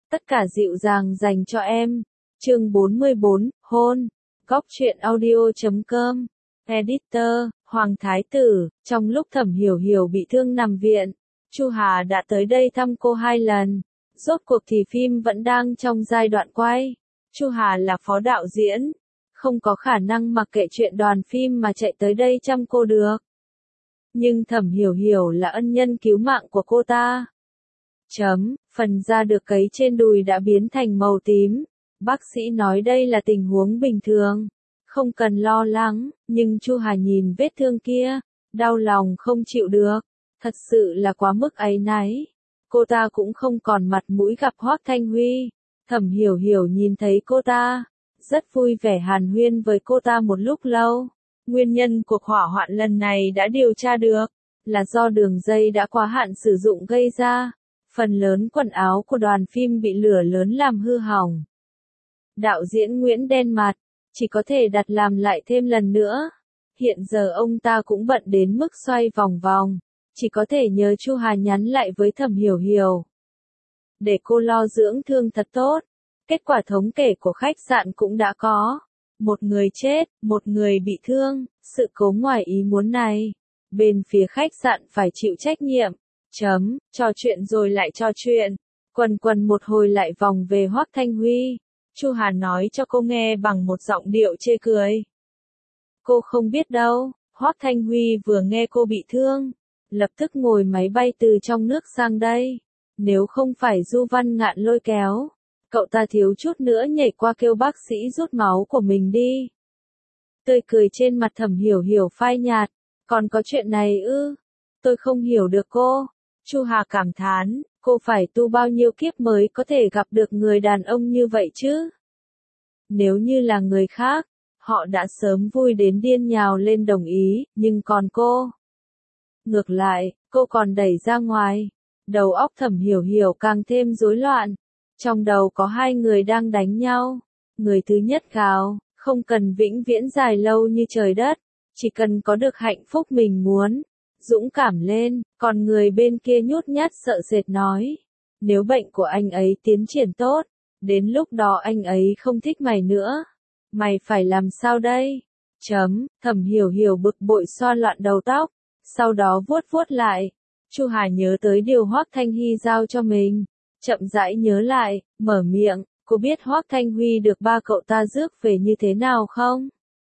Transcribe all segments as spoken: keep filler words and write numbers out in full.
Tất cả dịu dàng dành cho em. Chương bốn mươi bốn, hôn. Góc truyện audio chấm com. Editor, Hoàng Thái Tử. Trong lúc Thẩm Hiểu Hiểu bị thương nằm viện, Chu Hà đã tới đây thăm cô hai lần. Rốt cuộc thì phim vẫn đang trong giai đoạn quay. Chu Hà là phó đạo diễn, không có khả năng mặc kệ chuyện đoàn phim mà chạy tới đây chăm cô được. Nhưng Thẩm Hiểu Hiểu là ân nhân cứu mạng của cô ta. Chấm, phần da được cấy trên đùi đã biến thành màu tím. Bác sĩ nói đây là tình huống bình thường, không cần lo lắng, nhưng Chu Hà nhìn vết thương kia, đau lòng không chịu được, thật sự là quá mức áy náy. Cô ta cũng không còn mặt mũi gặp Hoắc Thanh Huy. Thẩm Hiểu Hiểu nhìn thấy cô ta, rất vui vẻ hàn huyên với cô ta một lúc lâu. Nguyên nhân cuộc hỏa hoạn lần này đã điều tra được, là do đường dây đã quá hạn sử dụng gây ra. Phần lớn quần áo của đoàn phim bị lửa lớn làm hư hỏng. Đạo diễn Nguyễn đen mặt, chỉ có thể đặt làm lại thêm lần nữa. Hiện giờ ông ta cũng bận đến mức xoay vòng vòng, chỉ có thể nhờ Chu Hà nhắn lại với Thẩm Hiểu Hiểu, để cô lo dưỡng thương thật tốt. Kết quả thống kê của khách sạn cũng đã có. Một người chết, một người bị thương. Sự cố ngoài ý muốn này, bên phía khách sạn phải chịu trách nhiệm. Chấm, trò chuyện rồi lại trò chuyện. Quần quần một hồi lại vòng về Hoắc Thanh Huy. Chu Hà nói cho cô nghe bằng một giọng điệu chê cười. Cô không biết đâu, Hoắc Thanh Huy vừa nghe cô bị thương, lập tức ngồi máy bay từ trong nước sang đây. Nếu không phải Du Văn Ngạn lôi kéo, cậu ta thiếu chút nữa nhảy qua kêu bác sĩ rút máu của mình đi. Tươi cười trên mặt Thẩm Hiểu Hiểu phai nhạt. Còn có chuyện này ư? Tôi không hiểu được cô. Chu Hà cảm thán, cô phải tu bao nhiêu kiếp mới có thể gặp được người đàn ông như vậy chứ? Nếu như là người khác, họ đã sớm vui đến điên nhào lên đồng ý, nhưng còn cô. Ngược lại, cô còn đẩy ra ngoài. Đầu óc Thẩm Hiểu Hiểu càng thêm rối loạn. Trong đầu có hai người đang đánh nhau. Người thứ nhất gào, không cần vĩnh viễn dài lâu như trời đất, chỉ cần có được hạnh phúc mình muốn. Dũng cảm lên, còn người bên kia nhút nhát sợ sệt nói. Nếu bệnh của anh ấy tiến triển tốt, đến lúc đó anh ấy không thích mày nữa. Mày phải làm sao đây? Chấm, Thẩm Hiểu Hiểu bực bội xoa loạn đầu tóc, sau đó vuốt vuốt lại. Chu Hà nhớ tới điều Hoắc Thanh Huy giao cho mình, chậm rãi nhớ lại, mở miệng, cô biết Hoắc Thanh Huy được ba cậu ta rước về như thế nào không?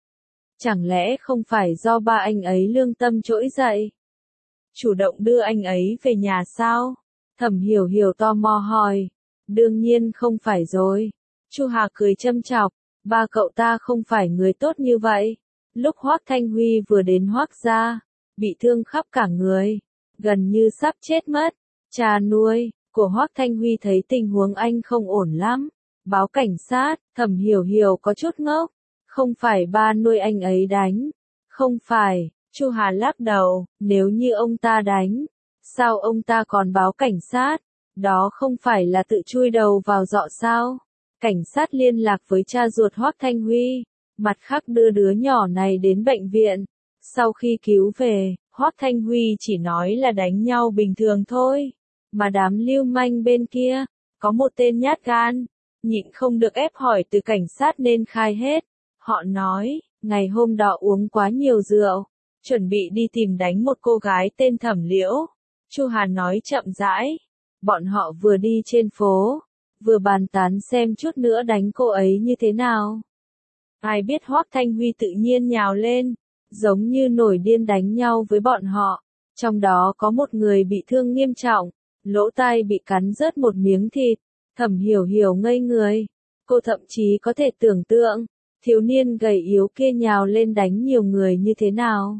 Chẳng lẽ không phải do ba anh ấy lương tâm trỗi dậy, chủ động đưa anh ấy về nhà sao? Thẩm Hiểu Hiểu tò mò hỏi. Đương nhiên không phải rồi. Chu Hà cười châm chọc, ba cậu ta không phải người tốt như vậy. Lúc Hoắc Thanh Huy vừa đến Hoắc gia, bị thương khắp cả người, gần như sắp chết mất. Cha nuôi của Hoắc Thanh Huy thấy tình huống anh không ổn lắm, báo cảnh sát. Thẩm Hiểu Hiểu có chút ngốc. Không phải ba nuôi anh ấy đánh. Không phải. Chu Hà lắc đầu, nếu như ông ta đánh, sao ông ta còn báo cảnh sát? Đó không phải là tự chui đầu vào giọ sao? Cảnh sát liên lạc với cha ruột Hoắc Thanh Huy, mặt khác đưa đứa nhỏ này đến bệnh viện. Sau khi cứu về, Hoắc Thanh Huy chỉ nói là đánh nhau bình thường thôi. Mà đám lưu manh bên kia, có một tên nhát gan, nhịn không được ép hỏi từ cảnh sát nên khai hết. Họ nói, ngày hôm đó uống quá nhiều rượu, chuẩn bị đi tìm đánh một cô gái tên Thẩm Liễu. Chu Hà nói chậm rãi. Bọn họ vừa đi trên phố, vừa bàn tán xem chút nữa đánh cô ấy như thế nào. Ai biết Hoắc Thanh Huy tự nhiên nhào lên, giống như nổi điên đánh nhau với bọn họ. Trong đó có một người bị thương nghiêm trọng, lỗ tai bị cắn rớt một miếng thịt. Thẩm Hiểu Hiểu ngây người. Cô thậm chí có thể tưởng tượng, thiếu niên gầy yếu kia nhào lên đánh nhiều người như thế nào.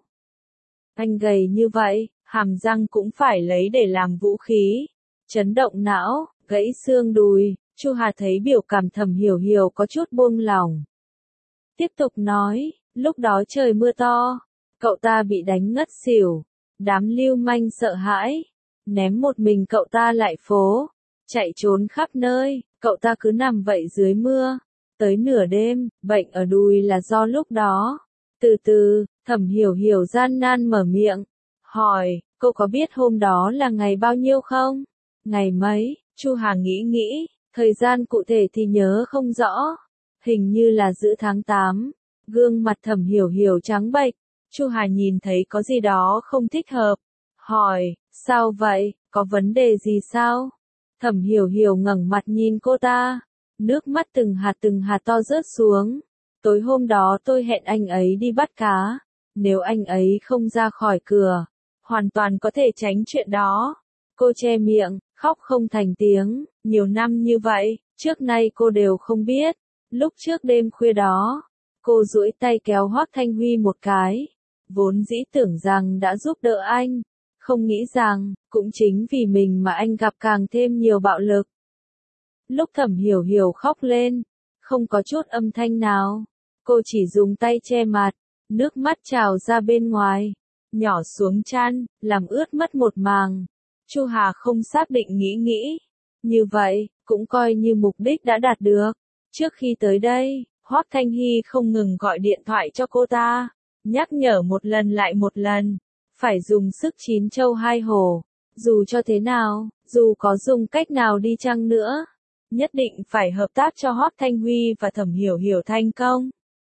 Anh gầy như vậy, hàm răng cũng phải lấy để làm vũ khí. Chấn động não, gãy xương đùi. Chu Hà thấy biểu cảm Thẩm Hiểu Hiểu có chút buông lỏng. Tiếp tục nói, lúc đó trời mưa to, cậu ta bị đánh ngất xỉu. Đám lưu manh sợ hãi, ném một mình cậu ta lại phố, chạy trốn khắp nơi. Cậu ta cứ nằm vậy dưới mưa, tới nửa đêm. Bệnh ở đùi là do lúc đó. Từ từ, Thẩm Hiểu Hiểu gian nan mở miệng, hỏi, cô có biết hôm đó là ngày bao nhiêu không? Ngày mấy? Chu Hà nghĩ nghĩ, Thời gian cụ thể thì nhớ không rõ. Hình như là giữa tháng tám. Gương mặt Thẩm Hiểu Hiểu trắng bệch. Chu Hà nhìn thấy có gì đó không thích hợp. Hỏi, sao vậy, có vấn đề gì sao? Thẩm Hiểu Hiểu ngẩng mặt nhìn cô ta. Nước mắt từng hạt từng hạt to rớt xuống. Tối hôm đó tôi hẹn anh ấy đi bắt cá. Nếu anh ấy không ra khỏi cửa, hoàn toàn có thể tránh chuyện đó. Cô che miệng, khóc không thành tiếng. Nhiều năm như vậy, trước nay cô đều không biết. Lúc trước đêm khuya đó, cô duỗi tay kéo Hoắc Thanh Huy một cái. Vốn dĩ tưởng rằng đã giúp đỡ anh. Không nghĩ rằng, cũng chính vì mình mà anh gặp càng thêm nhiều bạo lực. Lúc Thẩm Hiểu Hiểu khóc lên, không có chút âm thanh nào. Cô chỉ dùng tay che mặt, nước mắt trào ra bên ngoài, nhỏ xuống trán, làm ướt mất một màng. Chu Hà không xác định nghĩ nghĩ. Như vậy, cũng coi như mục đích đã đạt được. Trước khi tới đây, Hoắc Thanh Hy không ngừng gọi điện thoại cho cô ta, nhắc nhở một lần lại một lần, phải dùng sức chín châu hai hổ. Dù cho thế nào, dù có dùng cách nào đi chăng nữa, nhất định phải hợp tác cho Hoắc Thanh Huy và Thẩm Hiểu Hiểu thành công.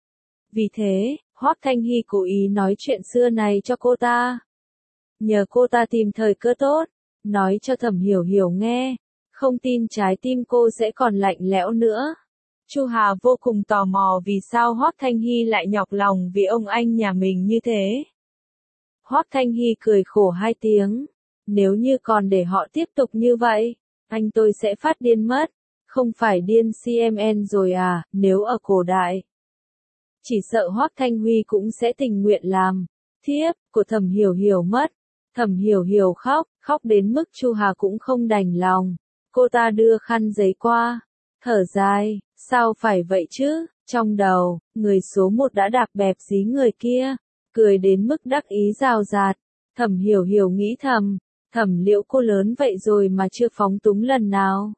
Vì thế, Hoắc Thanh Hy cố ý nói chuyện xưa này cho cô ta. Nhờ cô ta tìm thời cơ tốt, nói cho Thẩm Hiểu Hiểu nghe, không tin trái tim cô sẽ còn lạnh lẽo nữa. Chu Hà vô cùng tò mò vì sao Hoắc Thanh Hy lại nhọc lòng vì ông anh nhà mình như thế. Hoắc Thanh Hy cười khổ hai tiếng. Nếu như còn để họ tiếp tục như vậy, anh tôi sẽ phát điên mất. Không phải điên xê em en rồi à, nếu ở cổ đại. Chỉ sợ Hoắc Thanh Huy cũng sẽ tình nguyện làm thiếp của Thẩm Hiểu Hiểu mất. Thẩm Hiểu Hiểu khóc, khóc đến mức Chu Hà cũng không đành lòng. Cô ta đưa khăn giấy qua, thở dài, sao phải vậy chứ? Trong đầu, người số một đã đạp bẹp dí người kia, cười đến mức đắc ý rào rạt. Thẩm Hiểu Hiểu nghĩ thầm, Thẩm Liễu cô lớn vậy rồi mà chưa phóng túng lần nào.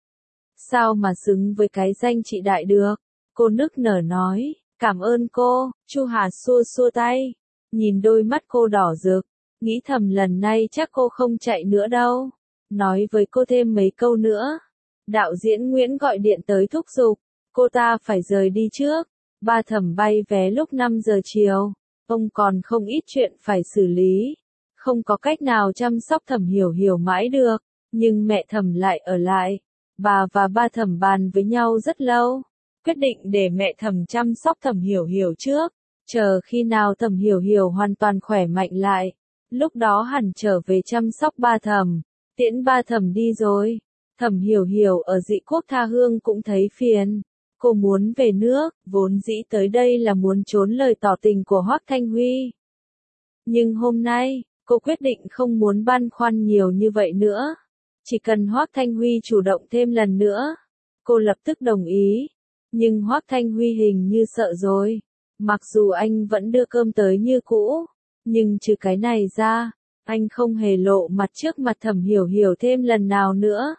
Sao mà xứng với cái danh chị đại được? Cô nức nở nói, cảm ơn cô. Chu Hà xua xua tay, nhìn đôi mắt cô đỏ rực, nghĩ thầm lần này chắc cô không chạy nữa đâu. Nói với cô thêm mấy câu nữa. Đạo diễn Nguyễn gọi điện tới thúc giục, cô ta phải rời đi trước. Ba Thẩm bay vé lúc năm giờ chiều. Ông còn không ít chuyện phải xử lý. Không có cách nào chăm sóc Thẩm Hiểu Hiểu mãi được, nhưng mẹ Thẩm lại ở lại. Bà và ba Thẩm bàn với nhau rất lâu, quyết định để mẹ Thẩm chăm sóc Thẩm Hiểu Hiểu trước, chờ khi nào Thẩm Hiểu Hiểu hoàn toàn khỏe mạnh lại, lúc đó hẳn trở về chăm sóc ba Thẩm. Tiễn ba Thẩm đi rồi, Thẩm Hiểu Hiểu ở Dị Quốc tha hương cũng thấy phiền. Cô muốn về nước, vốn dĩ tới đây là muốn trốn lời tỏ tình của Hoắc Thanh Huy. Nhưng hôm nay, cô quyết định không muốn băn khoăn nhiều như vậy nữa. Chỉ cần Hoắc Thanh Huy chủ động thêm lần nữa, cô lập tức đồng ý. Nhưng Hoắc Thanh Huy hình như sợ rồi. Mặc dù anh vẫn đưa cơm tới như cũ, nhưng trừ cái này ra, anh không hề lộ mặt trước mặt Thẩm Hiểu Hiểu thêm lần nào nữa.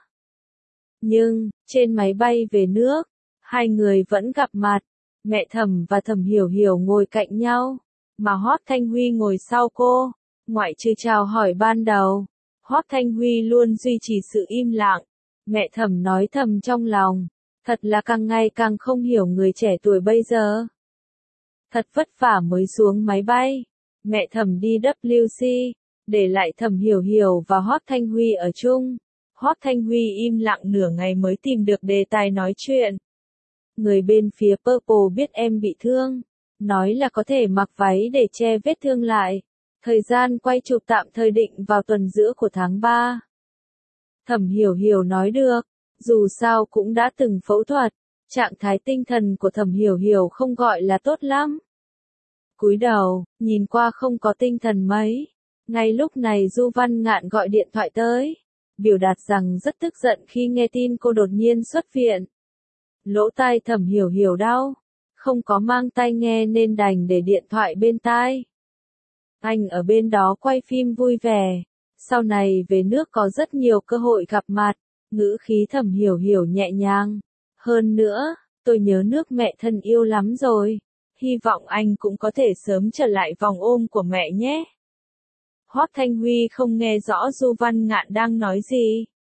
Nhưng, trên máy bay về nước, hai người vẫn gặp mặt. Mẹ Thẩm và Thẩm Hiểu Hiểu ngồi cạnh nhau, mà Hoắc Thanh Huy ngồi sau cô. Ngoại trừ chào hỏi ban đầu, Hoắc Thanh Huy luôn duy trì sự im lặng. Mẹ Thẩm nói thầm trong lòng, thật là càng ngày càng không hiểu người trẻ tuổi bây giờ. Thật vất vả mới xuống máy bay, mẹ Thẩm đi W C, để lại Thẩm Hiểu Hiểu và Hoắc Thanh Huy ở chung. Hoắc Thanh Huy im lặng nửa ngày mới tìm được đề tài nói chuyện. Người bên phía Purple biết em bị thương, nói là có thể mặc váy để che vết thương lại. Thời gian quay chụp tạm thời định vào tuần giữa của tháng ba. Thẩm Hiểu Hiểu nói được, dù sao cũng đã từng phẫu thuật, trạng thái tinh thần của Thẩm Hiểu Hiểu không gọi là tốt lắm. Cúi đầu, nhìn qua không có tinh thần mấy. Ngay lúc này Du Văn Ngạn gọi điện thoại tới, biểu đạt rằng rất tức giận khi nghe tin cô đột nhiên xuất viện. Lỗ tai Thẩm Hiểu Hiểu đau, không có mang tai nghe nên đành để điện thoại bên tai. Anh ở bên đó quay phim vui vẻ, sau này về nước có rất nhiều cơ hội gặp mặt, ngữ khí Thẩm Hiểu Hiểu nhẹ nhàng. Hơn nữa, tôi nhớ nước mẹ thân yêu lắm rồi, hy vọng anh cũng có thể sớm trở lại vòng ôm của mẹ nhé. Hoắc Thanh Huy không nghe rõ Du Văn Ngạn đang nói gì.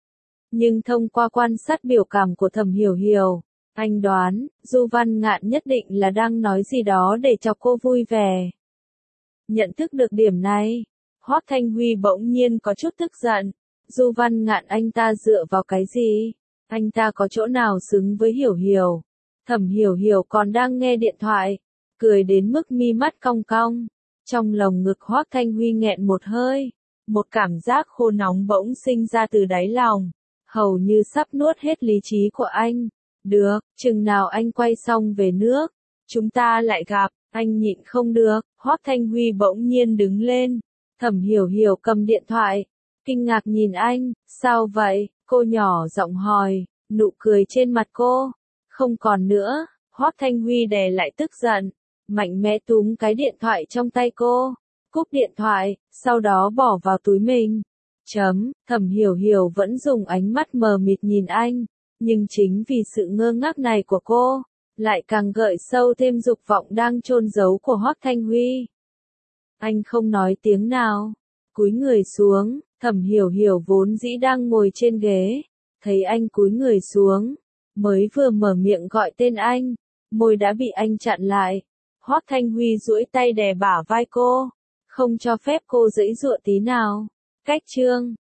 Nhưng thông qua quan sát biểu cảm của Thẩm Hiểu Hiểu, anh đoán, Du Văn Ngạn nhất định là đang nói gì đó để cho cô vui vẻ. Nhận thức được điểm này, Hoắc Thanh Huy bỗng nhiên có chút tức giận. Du Văn Ngạn anh ta dựa vào cái gì? Anh ta có chỗ nào xứng với Hiểu Hiểu? Thẩm Hiểu Hiểu còn đang nghe điện thoại, cười đến mức mi mắt cong cong. Trong lồng ngực Hoắc Thanh Huy nghẹn một hơi, một cảm giác khô nóng bỗng sinh ra từ đáy lòng, hầu như sắp nuốt hết lý trí của anh. Được, chừng nào anh quay xong về nước, chúng ta lại gặp. Anh nhịn không được, Hoắc Thanh Huy bỗng nhiên đứng lên. Thẩm Hiểu Hiểu cầm điện thoại, kinh ngạc nhìn anh, sao vậy? Cô nhỏ giọng hỏi, nụ cười trên mặt cô không còn nữa. Hoắc Thanh Huy đè lại tức giận, mạnh mẽ túm cái điện thoại trong tay cô, cúp điện thoại, sau đó bỏ vào túi mình. Chấm, Thẩm Hiểu Hiểu vẫn dùng ánh mắt mờ mịt nhìn anh, nhưng chính vì sự ngơ ngác này của cô, lại càng gợi sâu thêm dục vọng đang chôn giấu của Hoắc Thanh Huy. Anh không nói tiếng nào, cúi người xuống. Thẩm Hiểu Hiểu vốn dĩ đang ngồi trên ghế, thấy anh cúi người xuống, mới vừa mở miệng gọi tên anh, môi đã bị anh chặn lại. Hoắc Thanh Huy duỗi tay đè bả vai cô, không cho phép cô giãy giụa tí nào. Cách chương